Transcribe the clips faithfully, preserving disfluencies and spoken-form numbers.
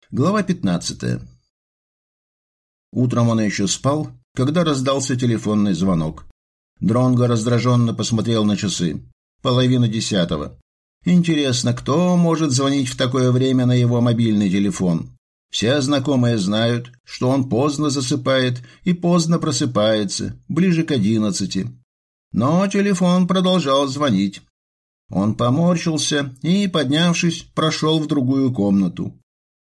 Глава пятнадцатая. Утром он еще спал, когда раздался телефонный звонок. Дронго раздраженно посмотрел на часы. Половина десятого. Интересно, кто может звонить в такое время на его мобильный телефон? Все знакомые знают, что он поздно засыпает и поздно просыпается, ближе к одиннадцати. Но телефон продолжал звонить. Он поморщился и, поднявшись, прошел в другую комнату.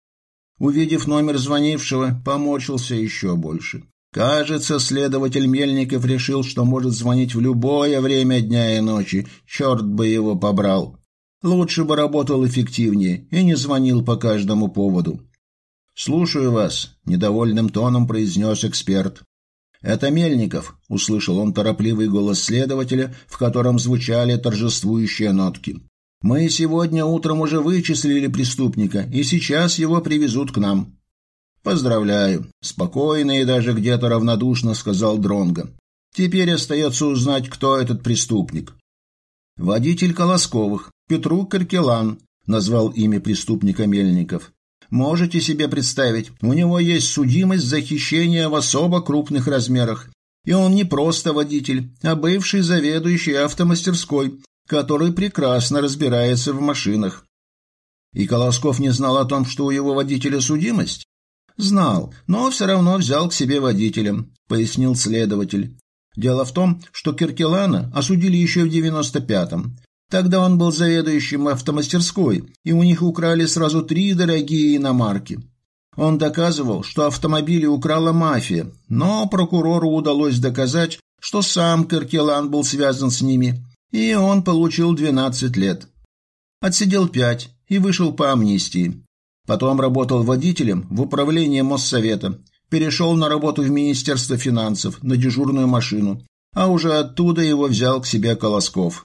Увидев номер звонившего, поморщился еще больше. Кажется, следователь Мельников решил, что может звонить в любое время дня и ночи. Черт бы его побрал. Лучше бы работал эффективнее и не звонил по каждому поводу. «Слушаю вас», — недовольным тоном произнес эксперт. «Это Мельников», — услышал он торопливый голос следователя, в котором звучали торжествующие нотки. «Мы сегодня утром уже вычислили преступника, и сейчас его привезут к нам». «Поздравляю», — спокойно и даже где-то равнодушно сказал Дронго. «Теперь остается узнать, кто этот преступник». «Водитель Колосковых, Петрук Каркелан», — назвал имя преступника Мельников. «Можете себе представить, у него есть судимость за хищение в особо крупных размерах. И он не просто водитель, а бывший заведующий автомастерской, который прекрасно разбирается в машинах». «И Колосков не знал о том, что у его водителя судимость?» «Знал, но все равно взял к себе водителем», — пояснил следователь. «Дело в том, что Каркелана осудили еще в девяносто пятом. Тогда он был заведующим автомастерской, и у них украли сразу три дорогие иномарки. Он доказывал, что автомобили украла мафия, но прокурору удалось доказать, что сам Каркелан был связан с ними, и он получил двенадцать лет. Отсидел пять и вышел по амнистии. Потом работал водителем в управлении Моссовета, перешел на работу в Министерство финансов на дежурную машину, а уже оттуда его взял к себе Колосков».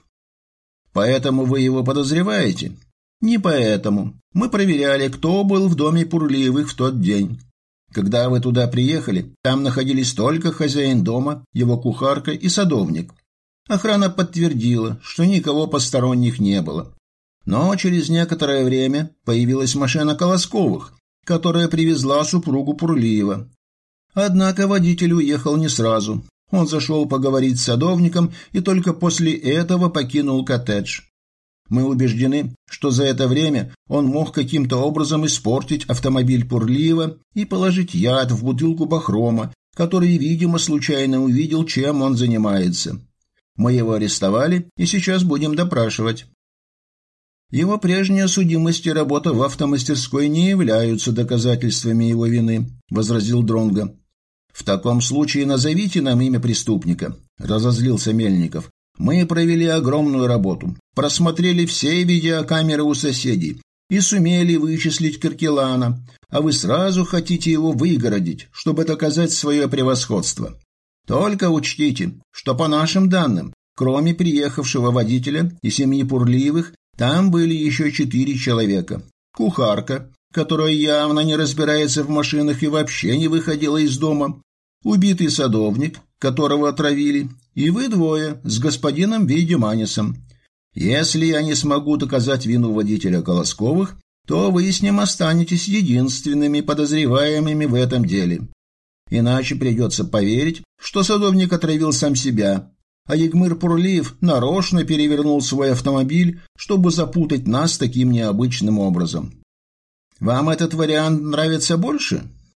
«Поэтому вы его подозреваете?» «Не поэтому. Мы проверяли, кто был в доме Пурлиевых в тот день. Когда вы туда приехали, там находились только хозяин дома, его кухарка и садовник. Охрана подтвердила, что никого посторонних не было. Но через некоторое время появилась машина Колосковых, которая привезла супругу Пурлиева. Однако водитель уехал не сразу. Он зашел поговорить с садовником и только после этого покинул коттедж. Мы убеждены, что за это время он мог каким-то образом испортить автомобиль Пурлиева и положить яд в бутылку бахрома, который, видимо, случайно увидел, чем он занимается. Мы его арестовали и сейчас будем допрашивать». «Его прежняя судимость и работа в автомастерской не являются доказательствами его вины», — возразил Дронго. «В таком случае назовите нам имя преступника», — разозлился Мельников. «Мы провели огромную работу, просмотрели все видеокамеры у соседей и сумели вычислить Каркелана, а вы сразу хотите его выгородить, чтобы доказать свое превосходство. Только учтите, что по нашим данным, кроме приехавшего водителя и семьи Пурлиевых, там были еще четыре человека. Кухарка, которая явно не разбирается в машинах и вообще не выходила из дома, убитый садовник, которого отравили, и вы двое с господином Вейдеманисом. Если я не смогу доказать вину водителя Колосковых, то вы с ним останетесь единственными подозреваемыми в этом деле. Иначе придется поверить, что садовник отравил сам себя, а Егмыр Пурлиев нарочно перевернул свой автомобиль, чтобы запутать нас таким необычным образом. Вам этот вариант нравится больше?»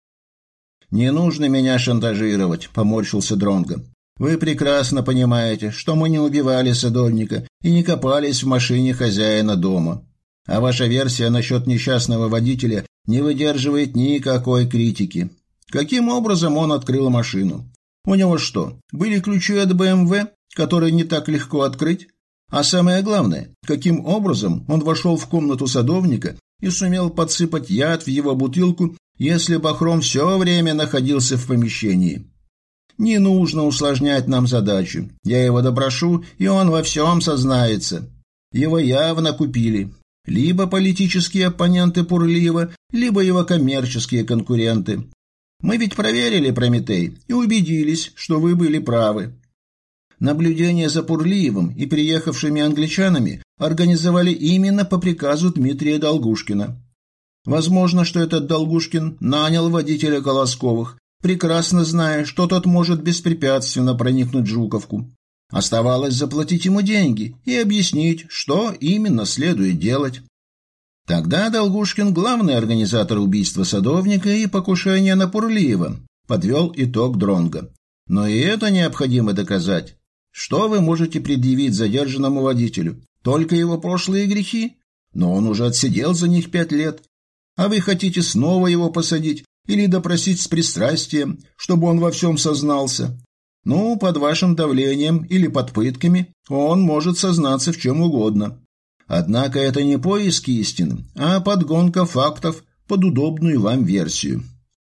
«Не нужно меня шантажировать», — поморщился Дронго. «Вы прекрасно понимаете, что мы не убивали садовника и не копались в машине хозяина дома. А ваша версия насчет несчастного водителя не выдерживает никакой критики. Каким образом он открыл машину? У него что, были ключи от бэ эм вэ, которые не так легко открыть? А самое главное, каким образом он вошел в комнату садовника и сумел подсыпать яд в его бутылку, если бахром все время находился в помещении? Не нужно усложнять нам задачу. Я его допрошу, и он во всем сознается. Его явно купили. Либо политические оппоненты Пурлиева, либо его коммерческие конкуренты. Мы ведь проверили Прометей и убедились, что вы были правы. Наблюдение за Пурлиевым и приехавшими англичанами организовали именно по приказу Дмитрия Долгушкина. Возможно, что этот Долгушкин нанял водителя Колосковых, прекрасно зная, что тот может беспрепятственно проникнуть в Жуковку. Оставалось заплатить ему деньги и объяснить, что именно следует делать. Тогда Долгушкин, главный организатор убийства садовника и покушения на Пурлиева, подвел итог Дронго. Но и это необходимо доказать. Что вы можете предъявить задержанному водителю? Только его прошлые грехи? Но он уже отсидел за них пять лет. А вы хотите снова его посадить или допросить с пристрастием, чтобы он во всем сознался? Ну, под вашим давлением или под пытками он может сознаться в чем угодно. Однако это не поиски истины, а подгонка фактов под удобную вам версию.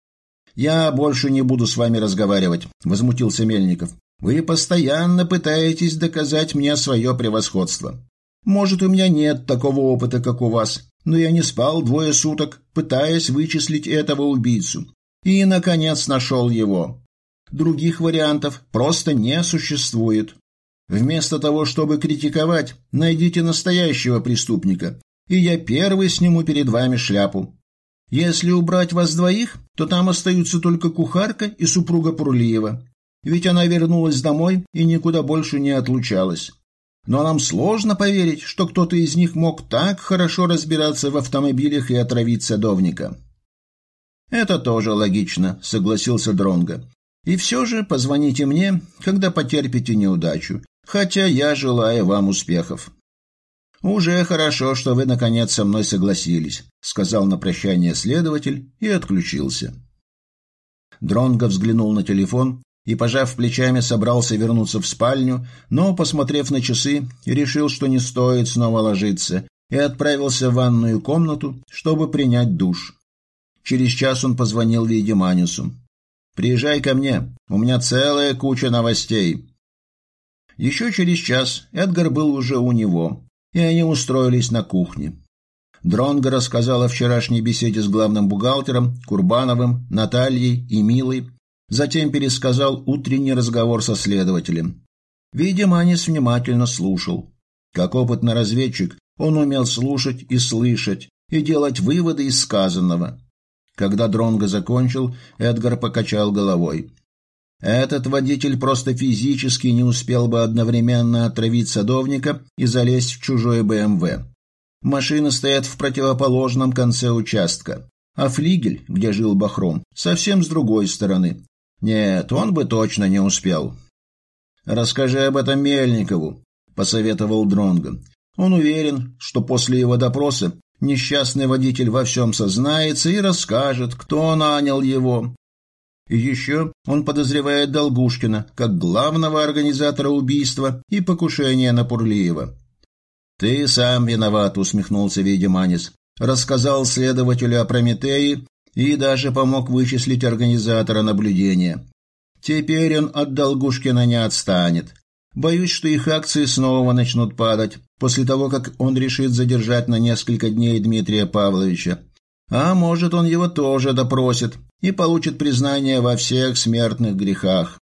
«Я больше не буду с вами разговаривать», — возмутился Мельников. «Вы постоянно пытаетесь доказать мне свое превосходство. Может, у меня нет такого опыта, как у вас, но я не спал двое суток, пытаясь вычислить этого убийцу. И, наконец, нашел его. Других вариантов просто не существует. Вместо того, чтобы критиковать, найдите настоящего преступника, и я первый сниму перед вами шляпу. Если убрать вас двоих, то там остаются только кухарка и супруга Пурлиева, ведь она вернулась домой и никуда больше не отлучалась. Но нам сложно поверить, что кто-то из них мог так хорошо разбираться в автомобилях и отравить садовника». «Это тоже логично», — согласился Дронго. «И все же позвоните мне, когда потерпите неудачу, хотя я желаю вам успехов». «Уже хорошо, что вы, наконец, со мной согласились», — сказал на прощание следователь и отключился. Дронго взглянул на телефон и, пожав плечами, собрался вернуться в спальню, но, посмотрев на часы, решил, что не стоит снова ложиться, и отправился в ванную комнату, чтобы принять душ. Через час он позвонил Вейдеманису. «Приезжай ко мне, у меня целая куча новостей». Еще через час Эдгар был уже у него, и они устроились на кухне. Дронго рассказал о вчерашней беседе с главным бухгалтером, Курбановым, Натальей и Милой, затем пересказал утренний разговор со следователем. Вейдеманис внимательно слушал. Как опытный разведчик, он умел слушать и слышать, и делать выводы из сказанного. Когда Дронго закончил, Эдгар покачал головой. Этот водитель просто физически не успел бы одновременно отравить садовника и залезть в чужой бэ эм вэ. Машины стоят в противоположном конце участка, а флигель, где жил Бахром, совсем с другой стороны. Нет, он бы точно не успел. «Расскажи об этом Мельникову», — посоветовал Дронго. Он уверен, что после его допроса несчастный водитель во всем сознается и расскажет, кто нанял его. И еще он подозревает Долгушкина как главного организатора убийства и покушения на Пурлиева. «Ты сам виноват», — усмехнулся Вейдеманис. «Рассказал следователю о Прометее и даже помог вычислить организатора наблюдения. Теперь он от Долгушкина не отстанет. Боюсь, что их акции снова начнут падать после того, как он решит задержать на несколько дней Дмитрия Павловича. А может, он его тоже допросит и получит признание во всех смертных грехах.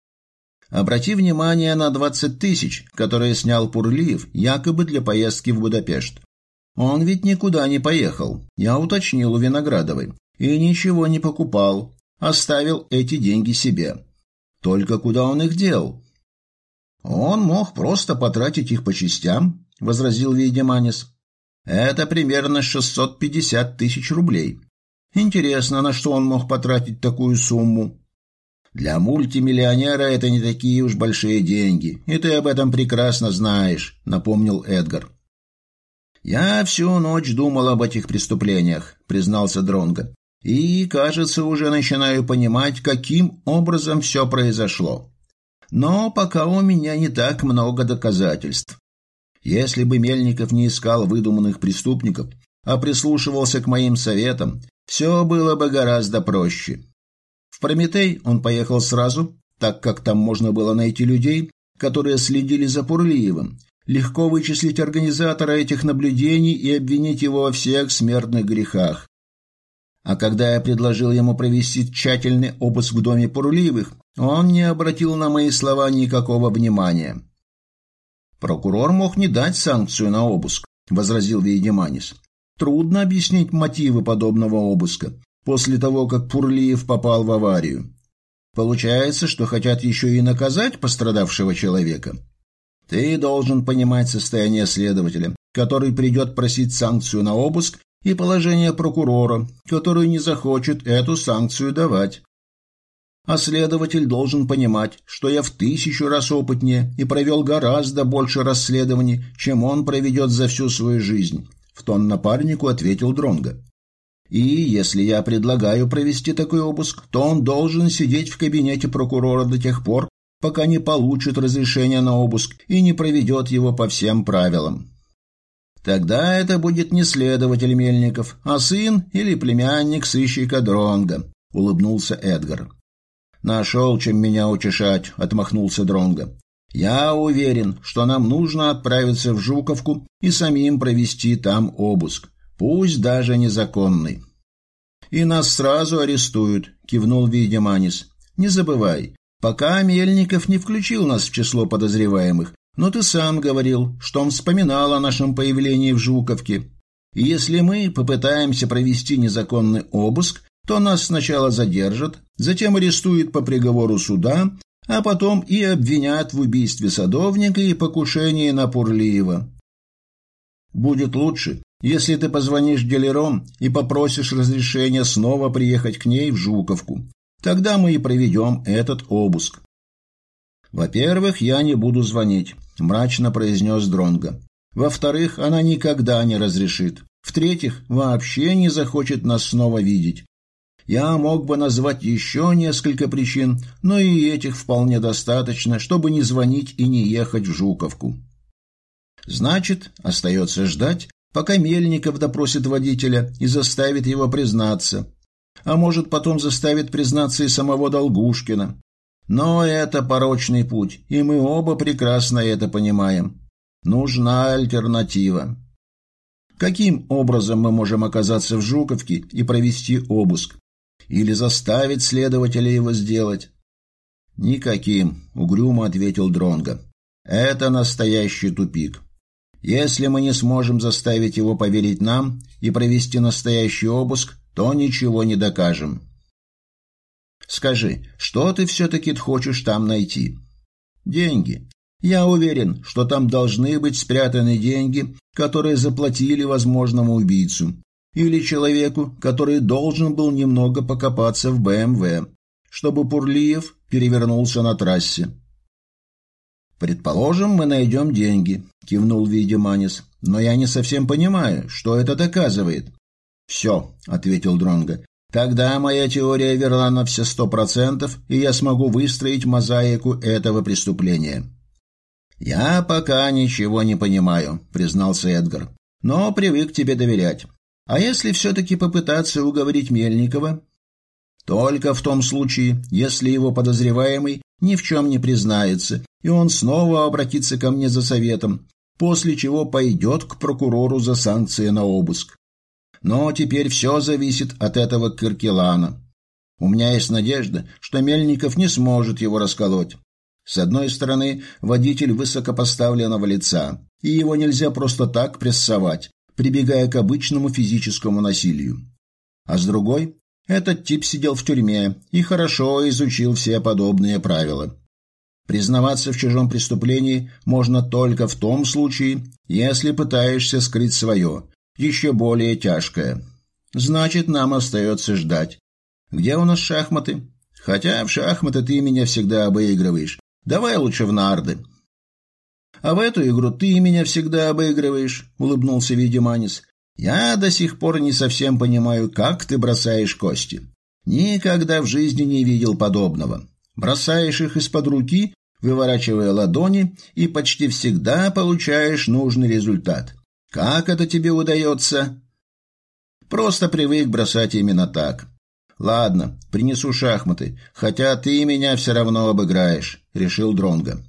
Обрати внимание на двадцать тысяч, которые снял Пурлиев якобы для поездки в Будапешт. Он ведь никуда не поехал, я уточнил у Виноградовой, и ничего не покупал, оставил эти деньги себе. Только куда он их дел?» «Он мог просто потратить их по частям», — возразил Вейдеманис. «Это примерно шестьсот пятьдесят тысяч рублей. Интересно, на что он мог потратить такую сумму?» «Для мультимиллионера это не такие уж большие деньги, и ты об этом прекрасно знаешь», — напомнил Эдгар. «Я всю ночь думал об этих преступлениях», — признался Дронго, «и, кажется, уже начинаю понимать, каким образом все произошло. Но пока у меня не так много доказательств. Если бы Мельников не искал выдуманных преступников, а прислушивался к моим советам, все было бы гораздо проще. В Прометей он поехал сразу, так как там можно было найти людей, которые следили за Пурлиевым, легко вычислить организатора этих наблюдений и обвинить его во всех смертных грехах. А когда я предложил ему провести тщательный обыск в доме Пурлиевых, он не обратил на мои слова никакого внимания». «Прокурор мог не дать санкцию на обыск», — возразил Вейдеманис. Трудно объяснить мотивы подобного обыска после того, как Пурлиев попал в аварию. Получается, что хотят еще и наказать пострадавшего человека. Ты должен понимать состояние следователя, который придет просить санкцию на обыск, и положение прокурора, который не захочет эту санкцию давать. А следователь должен понимать, что я в тысячу раз опытнее и провел гораздо больше расследований, чем он проведет за всю свою жизнь, — в тон напарнику ответил Дронго. И если я предлагаю провести такой обыск, то он должен сидеть в кабинете прокурора до тех пор, пока не получит разрешения на обыск и не проведет его по всем правилам. Тогда это будет не следователь Мельников, а сын или племянник сыщика Дронго, — улыбнулся Эдгар. «Нашел, чем меня утешать», — отмахнулся Дронго. «Я уверен, что нам нужно отправиться в Жуковку и самим провести там обыск, пусть даже незаконный». «И нас сразу арестуют», — кивнул Видиманис. «Не забывай, пока Мельников не включил нас в число подозреваемых, но ты сам говорил, что он вспоминал о нашем появлении в Жуковке. И если мы попытаемся провести незаконный обыск, то нас сначала задержат, затем арестуют по приговору суда, а потом и обвинят в убийстве садовника и покушении на Пурлиева. Будет лучше, если ты позвонишь Делерон и попросишь разрешения снова приехать к ней в Жуковку. Тогда мы и проведем этот обыск». «Во-первых, я не буду звонить», — мрачно произнес Дронго. «Во-вторых, она никогда не разрешит. В-третьих, вообще не захочет нас снова видеть. Я мог бы назвать еще несколько причин, но и этих вполне достаточно, чтобы не звонить и не ехать в Жуковку. Значит, остается ждать, пока Мельников допросит водителя и заставит его признаться. А может, потом заставит признаться и самого Долгушкина. Но это порочный путь, и мы оба прекрасно это понимаем. Нужна альтернатива. Каким образом мы можем оказаться в Жуковке и провести обыск? Или заставить следователя его сделать?» «Никаким», — угрюмо ответил Дронго. «Это настоящий тупик. Если мы не сможем заставить его поверить нам и провести настоящий обыск, то ничего не докажем. Скажи, что ты все-таки хочешь там найти?» «Деньги. Я уверен, что там должны быть спрятаны деньги, которые заплатили возможному убийцу. Или человеку, который должен был немного покопаться в бэ эм вэ, чтобы Пурлиев перевернулся на трассе». «Предположим, мы найдем деньги», — кивнул Видиманис. «Но я не совсем понимаю, что это доказывает». «Все», — ответил Дронго. «Тогда моя теория верна на все сто процентов, и я смогу выстроить мозаику этого преступления». «Я пока ничего не понимаю», — признался Эдгар. «Но привык тебе доверять. А если все-таки попытаться уговорить Мельникова?» «Только в том случае, если его подозреваемый ни в чем не признается, и он снова обратится ко мне за советом, после чего пойдет к прокурору за санкции на обыск. Но теперь все зависит от этого Киркелана. У меня есть надежда, что Мельников не сможет его расколоть. С одной стороны, водитель высокопоставленного лица, и его нельзя просто так прессовать, прибегая к обычному физическому насилию. А с другой, этот тип сидел в тюрьме и хорошо изучил все подобные правила. Признаваться в чужом преступлении можно только в том случае, если пытаешься скрыть свое, еще более тяжкое. Значит, нам остается ждать. Где у нас шахматы? Хотя в шахматы ты меня всегда обыгрываешь. Давай лучше в нарды». «А в эту игру ты меня всегда обыгрываешь», — улыбнулся Видиманис. «Я до сих пор не совсем понимаю, как ты бросаешь кости. Никогда в жизни не видел подобного. Бросаешь их из-под руки, выворачивая ладони, и почти всегда получаешь нужный результат. Как это тебе удается?» «Просто привык бросать именно так. Ладно, принесу шахматы, хотя ты меня все равно обыграешь», — решил Дронго.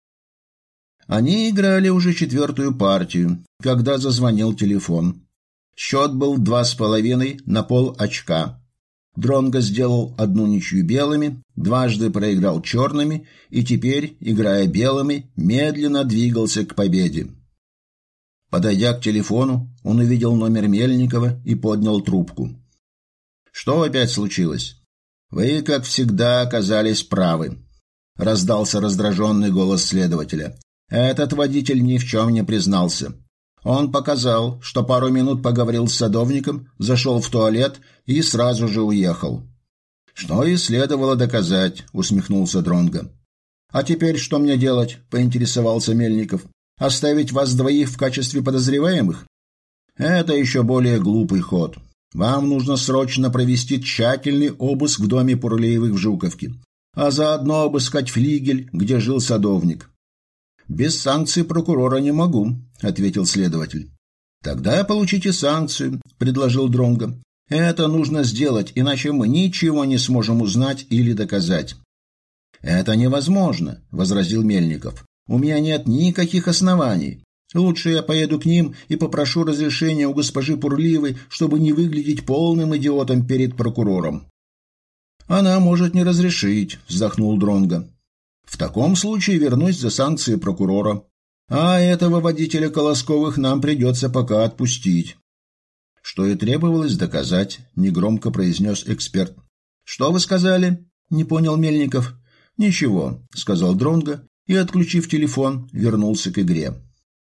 Они играли уже четвертую партию, когда зазвонил телефон. Счет был два с половиной на пол очка. Дронго сделал одну ничью белыми, дважды проиграл черными и теперь, играя белыми, медленно двигался к победе. Подойдя к телефону, он увидел номер Мельникова и поднял трубку. «Что опять случилось?» «Вы, как всегда, оказались правы», — раздался раздраженный голос следователя. «Этот водитель ни в чем не признался. Он показал, что пару минут поговорил с садовником, зашел в туалет и сразу же уехал». «Что и следовало доказать», — усмехнулся Дронго. «А теперь что мне делать?» — поинтересовался Мельников. «Оставить вас двоих в качестве подозреваемых? Это еще более глупый ход. Вам нужно срочно провести тщательный обыск в доме Пурлеевых в Жуковке, а заодно обыскать флигель, где жил садовник». «Без санкции прокурора не могу», — ответил следователь. «Тогда получите санкцию», — предложил Дронго. «Это нужно сделать, иначе мы ничего не сможем узнать или доказать». «Это невозможно», — возразил Мельников. «У меня нет никаких оснований. Лучше я поеду к ним и попрошу разрешения у госпожи Пурлиевой, чтобы не выглядеть полным идиотом перед прокурором». «Она может не разрешить», — вздохнул Дронго. «В таком случае вернусь за санкции прокурора. А этого водителя Колосковых нам придется пока отпустить». «Что и требовалось доказать», — негромко произнес эксперт. «Что вы сказали?» — не понял Мельников. «Ничего», — сказал Дронго и, отключив телефон, вернулся к игре.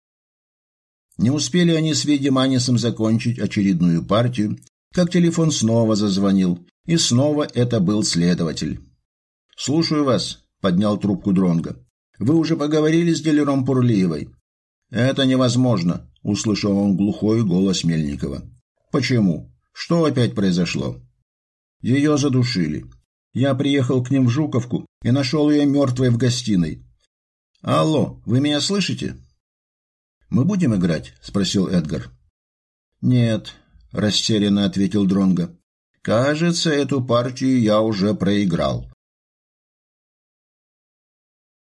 Не успели они с Ведиманисом закончить очередную партию, как телефон снова зазвонил, и снова это был следователь. «Слушаю вас», — поднял трубку Дронго. «Вы уже поговорили с дилером Пурлиевой?» «Это невозможно», — услышал он глухой голос Мельникова. «Почему? Что опять произошло?» «Ее задушили. Я приехал к ним в Жуковку и нашел ее мертвой в гостиной. Алло, вы меня слышите?» «Мы будем играть?» — спросил Эдгар. «Нет», — растерянно ответил Дронго. «Кажется, эту партию я уже проиграл».